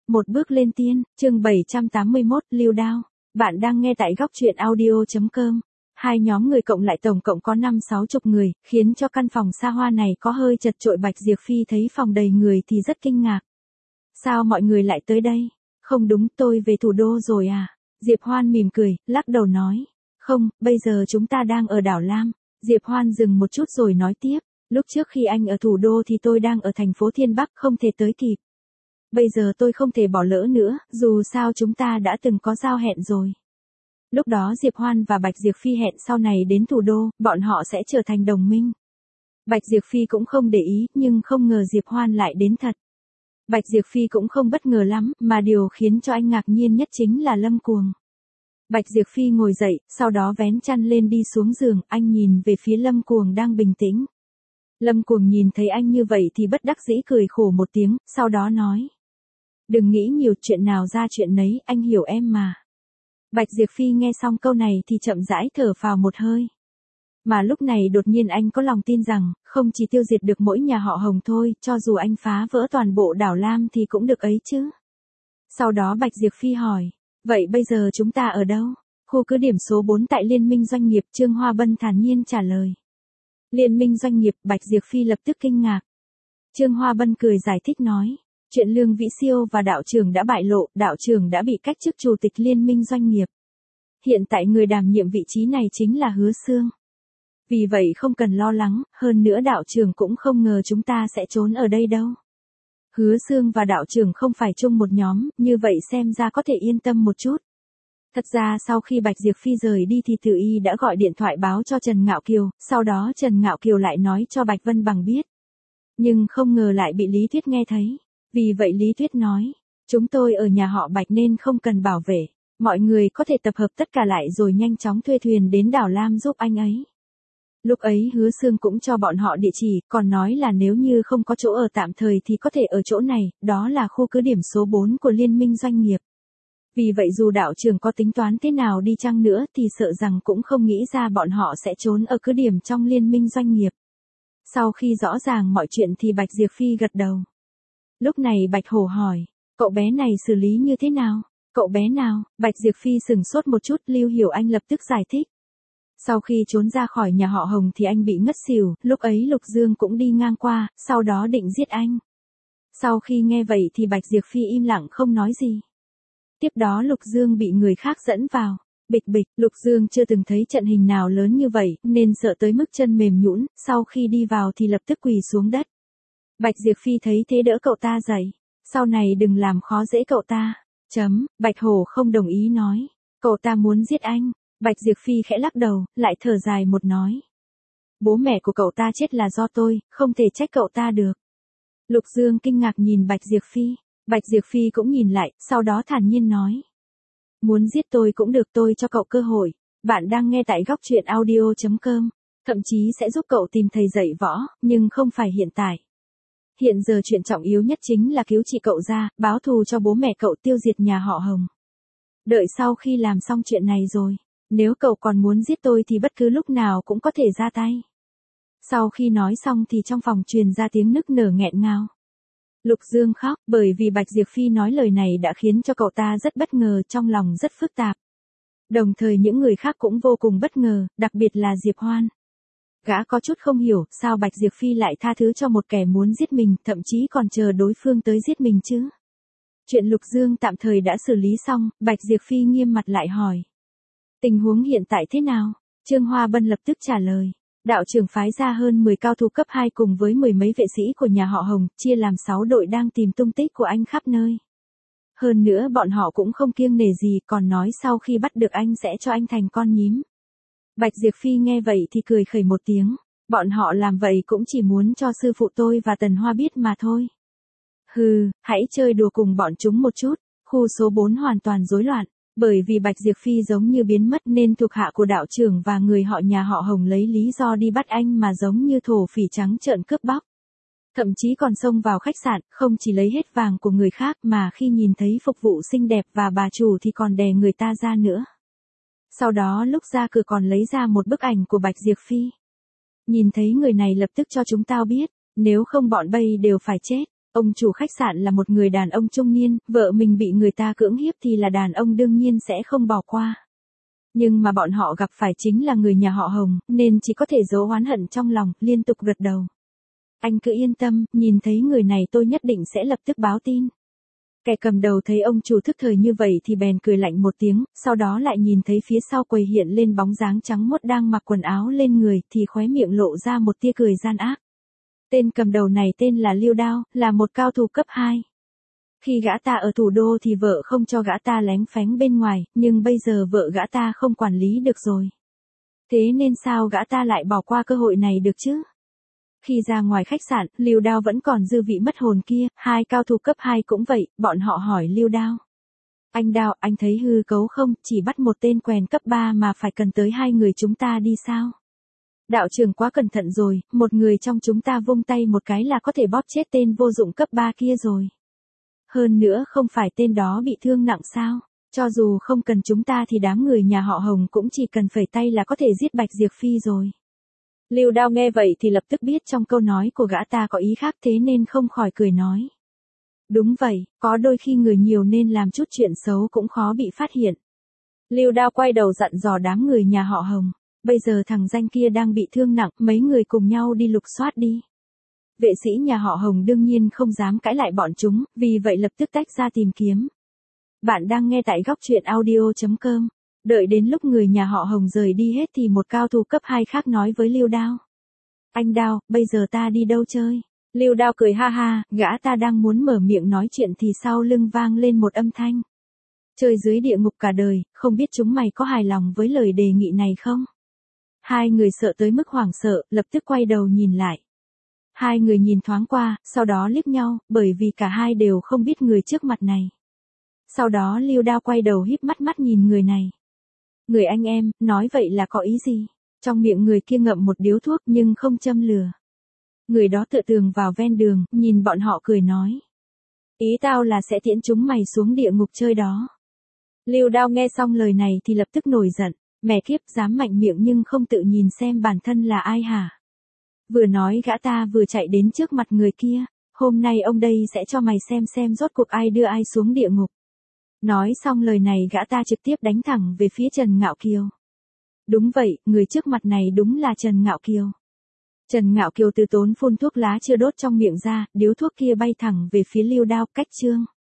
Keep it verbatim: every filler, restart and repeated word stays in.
Một bước lên tiên, chương bảy trăm tám mươi mốt, Lưu Đao. Bạn đang nghe tại góc truyện audio.com. Hai nhóm người cộng lại tổng cộng có năm sáu chục người, khiến cho căn phòng xa hoa này có hơi chật chội. Bạch Diệp Phi thấy phòng đầy người thì rất kinh ngạc. Sao mọi người lại tới đây? Không đúng, tôi về thủ đô rồi à? Diệp Hoan mỉm cười, lắc đầu nói. Không, bây giờ chúng ta đang ở đảo Lam. Diệp Hoan dừng một chút rồi nói tiếp. Lúc trước khi anh ở thủ đô thì tôi đang ở thành phố Thiên Bắc, không thể tới kịp. Bây giờ tôi không thể bỏ lỡ nữa, dù sao chúng ta đã từng có giao hẹn rồi. Lúc đó Diệp Hoan và Bạch Diệp Phi hẹn sau này đến thủ đô, bọn họ sẽ trở thành đồng minh. Bạch Diệp Phi cũng không để ý, nhưng không ngờ Diệp Hoan lại đến thật. Bạch Diệp Phi cũng không bất ngờ lắm, mà điều khiến cho anh ngạc nhiên nhất chính là Lâm Cuồng. Bạch Diệp Phi ngồi dậy, sau đó vén chăn lên đi xuống giường, anh nhìn về phía Lâm Cuồng đang bình tĩnh. Lâm Cuồng nhìn thấy anh như vậy thì bất đắc dĩ cười khổ một tiếng, sau đó nói. Đừng nghĩ nhiều, chuyện nào ra chuyện nấy, anh hiểu em mà. Bạch Diệp Phi nghe xong câu này thì chậm rãi thở phào một hơi. Mà lúc này đột nhiên anh có lòng tin rằng, không chỉ tiêu diệt được mỗi nhà họ Hồng thôi, cho dù anh phá vỡ toàn bộ đảo Lam thì cũng được ấy chứ. Sau đó Bạch Diệp Phi hỏi, vậy bây giờ chúng ta ở đâu? Khu cứ điểm số bốn tại Liên minh Doanh nghiệp, Trương Hoa Bân thản nhiên trả lời. Liên minh Doanh nghiệp, Bạch Diệp Phi lập tức kinh ngạc. Trương Hoa Bân cười giải thích nói. Chuyện Lương Vĩ Siêu và đạo trưởng đã bại lộ, đạo trưởng đã bị cách chức chủ tịch Liên minh Doanh nghiệp. Hiện tại người đảm nhiệm vị trí này chính là Hứa Xương. Vì vậy không cần lo lắng, hơn nữa đạo trưởng cũng không ngờ chúng ta sẽ trốn ở đây đâu. Hứa Xương và đạo trưởng không phải chung một nhóm, như vậy xem ra có thể yên tâm một chút. Thật ra sau khi Bạch Diệp Phi rời đi thì Từ Y đã gọi điện thoại báo cho Trần Ngạo Kiều, sau đó Trần Ngạo Kiều lại nói cho Bạch Vân Bằng biết. Nhưng không ngờ lại bị Lý Thuyết nghe thấy. Vì vậy Lý Thuyết nói, chúng tôi ở nhà họ Bạch nên không cần bảo vệ, mọi người có thể tập hợp tất cả lại rồi nhanh chóng thuê thuyền đến đảo Lam giúp anh ấy. Lúc ấy Hứa Xương cũng cho bọn họ địa chỉ, còn nói là nếu như không có chỗ ở tạm thời thì có thể ở chỗ này, đó là khu cứ điểm số bốn của Liên minh Doanh nghiệp. Vì vậy dù đạo trưởng có tính toán thế nào đi chăng nữa thì sợ rằng cũng không nghĩ ra bọn họ sẽ trốn ở cứ điểm trong Liên minh Doanh nghiệp. Sau khi rõ ràng mọi chuyện thì Bạch Diệp Phi gật đầu. Lúc này Bạch Hổ hỏi, cậu bé này xử lý như thế nào? Cậu bé nào? Bạch Diệp Phi sừng sốt một chút, Lưu Hiểu Anh lập tức giải thích. Sau khi trốn ra khỏi nhà họ Hồng thì anh bị ngất xỉu, lúc ấy Lục Dương cũng đi ngang qua, sau đó định giết anh. Sau khi nghe vậy thì Bạch Diệp Phi im lặng không nói gì. Tiếp đó Lục Dương bị người khác dẫn vào. Bịch bịch, Lục Dương chưa từng thấy trận hình nào lớn như vậy, nên sợ tới mức chân mềm nhũn, sau khi đi vào thì lập tức quỳ xuống đất. Bạch Diệp Phi thấy thế đỡ cậu ta dậy. Sau này đừng làm khó dễ cậu ta. Chấm, Bạch Hổ không đồng ý nói. Cậu ta muốn giết anh. Bạch Diệp Phi khẽ lắc đầu, lại thở dài một nói. Bố mẹ của cậu ta chết là do tôi, không thể trách cậu ta được. Lục Dương kinh ngạc nhìn Bạch Diệp Phi. Bạch Diệp Phi cũng nhìn lại, sau đó thản nhiên nói. Muốn giết tôi cũng được, tôi cho cậu cơ hội. Bạn đang nghe tại góc truyện audio.com. Thậm chí sẽ giúp cậu tìm thầy dạy võ, nhưng không phải hiện tại. Hiện giờ chuyện trọng yếu nhất chính là cứu chị cậu ra, báo thù cho bố mẹ cậu, tiêu diệt nhà họ Hồng. Đợi sau khi làm xong chuyện này rồi, nếu cậu còn muốn giết tôi thì bất cứ lúc nào cũng có thể ra tay. Sau khi nói xong thì trong phòng truyền ra tiếng nức nở nghẹn ngào. Lục Dương khóc, bởi vì Bạch Diệp Phi nói lời này đã khiến cho cậu ta rất bất ngờ, trong lòng rất phức tạp. Đồng thời những người khác cũng vô cùng bất ngờ, đặc biệt là Diệp Hoan. Gã có chút không hiểu, sao Bạch Diệp Phi lại tha thứ cho một kẻ muốn giết mình, thậm chí còn chờ đối phương tới giết mình chứ. Chuyện Lục Dương tạm thời đã xử lý xong, Bạch Diệp Phi nghiêm mặt lại hỏi. Tình huống hiện tại thế nào? Trương Hoa Bân lập tức trả lời. Đạo trưởng phái ra hơn mười cao thủ cấp hai cùng với mười mấy vệ sĩ của nhà họ Hồng, chia làm sáu đội đang tìm tung tích của anh khắp nơi. Hơn nữa bọn họ cũng không kiêng nể gì, còn nói sau khi bắt được anh sẽ cho anh thành con nhím. Bạch Diệp Phi nghe vậy thì cười khẩy một tiếng. Bọn họ làm vậy cũng chỉ muốn cho sư phụ tôi và Tần Hoa biết mà thôi. Hừ, hãy chơi đùa cùng bọn chúng một chút. Khu số bốn hoàn toàn rối loạn. Bởi vì Bạch Diệp Phi giống như biến mất nên thuộc hạ của đạo trưởng và người họ nhà họ Hồng lấy lý do đi bắt anh mà giống như thổ phỉ trắng trợn cướp bóc. Thậm chí còn xông vào khách sạn, không chỉ lấy hết vàng của người khác mà khi nhìn thấy phục vụ xinh đẹp và bà chủ thì còn đè người ta ra nữa. Sau đó lúc ra cửa còn lấy ra một bức ảnh của Bạch Diệp Phi. Nhìn thấy người này lập tức cho chúng tao biết, nếu không bọn bay đều phải chết. Ông chủ khách sạn là một người đàn ông trung niên, vợ mình bị người ta cưỡng hiếp thì là đàn ông đương nhiên sẽ không bỏ qua. Nhưng mà bọn họ gặp phải chính là người nhà họ Hồng, nên chỉ có thể giấu oán hận trong lòng, liên tục gật đầu. Anh cứ yên tâm, nhìn thấy người này tôi nhất định sẽ lập tức báo tin. Kẻ cầm đầu thấy ông chủ thức thời như vậy thì bèn cười lạnh một tiếng, sau đó lại nhìn thấy phía sau quầy hiện lên bóng dáng trắng muốt đang mặc quần áo lên người thì khóe miệng lộ ra một tia cười gian ác. Tên cầm đầu này tên là Lưu Đao, là một cao thủ cấp hai. Khi gã ta ở thủ đô thì vợ không cho gã ta lén phén bên ngoài, nhưng bây giờ vợ gã ta không quản lý được rồi. Thế nên sao gã ta lại bỏ qua cơ hội này được chứ? Khi ra ngoài khách sạn, Lưu Đao vẫn còn dư vị mất hồn kia, hai cao thủ cấp hai cũng vậy, bọn họ hỏi Lưu Đao. Anh Đao, anh thấy hư cấu không, chỉ bắt một tên quèn cấp ba mà phải cần tới hai người chúng ta đi sao? Đạo trưởng quá cẩn thận rồi, một người trong chúng ta vung tay một cái là có thể bóp chết tên vô dụng cấp ba kia rồi. Hơn nữa không phải tên đó bị thương nặng sao? Cho dù không cần chúng ta thì đám người nhà họ Hồng cũng chỉ cần phẩy tay là có thể giết Bạch Diệp Phi rồi. Lưu Đao nghe vậy thì lập tức biết trong câu nói của gã ta có ý khác, thế nên không khỏi cười nói. Đúng vậy, có đôi khi người nhiều nên làm chút chuyện xấu cũng khó bị phát hiện. Lưu Đao quay đầu dặn dò đám người nhà họ Hồng. Bây giờ thằng danh kia đang bị thương nặng, mấy người cùng nhau đi lục soát đi. Vệ sĩ nhà họ Hồng đương nhiên không dám cãi lại bọn chúng, vì vậy lập tức tách ra tìm kiếm. Bạn đang nghe tại góc truyện audio chấm com. Đợi đến lúc người nhà họ Hồng rời đi hết thì một cao thủ cấp hai khác nói với Lưu Đao. Anh Đao, bây giờ ta đi đâu chơi? Lưu Đao cười ha ha, gã ta đang muốn mở miệng nói chuyện thì sau lưng vang lên một âm thanh. Chơi dưới địa ngục cả đời, không biết chúng mày có hài lòng với lời đề nghị này không? Hai người sợ tới mức hoảng sợ, lập tức quay đầu nhìn lại. Hai người nhìn thoáng qua, sau đó liếc nhau, bởi vì cả hai đều không biết người trước mặt này. Sau đó Lưu Đao quay đầu híp mắt mắt nhìn người này. Người anh em, nói vậy là có ý gì? Trong miệng người kia ngậm một điếu thuốc nhưng không châm lửa. Người đó tựa tường vào ven đường, nhìn bọn họ cười nói. Ý tao là sẽ tiễn chúng mày xuống địa ngục chơi đó. Lưu Đao nghe xong lời này thì lập tức nổi giận. Mẹ kiếp, dám mạnh miệng nhưng không tự nhìn xem bản thân là ai hả? Vừa nói gã ta vừa chạy đến trước mặt người kia. Hôm nay ông đây sẽ cho mày xem xem rốt cuộc ai đưa ai xuống địa ngục. Nói xong lời này gã ta trực tiếp đánh thẳng về phía Trần Ngạo Kiều. Đúng vậy, người trước mặt này đúng là Trần Ngạo Kiều. Trần Ngạo Kiều từ tốn phun thuốc lá chưa đốt trong miệng ra, điếu thuốc kia bay thẳng về phía Lưu Đao, cách chương.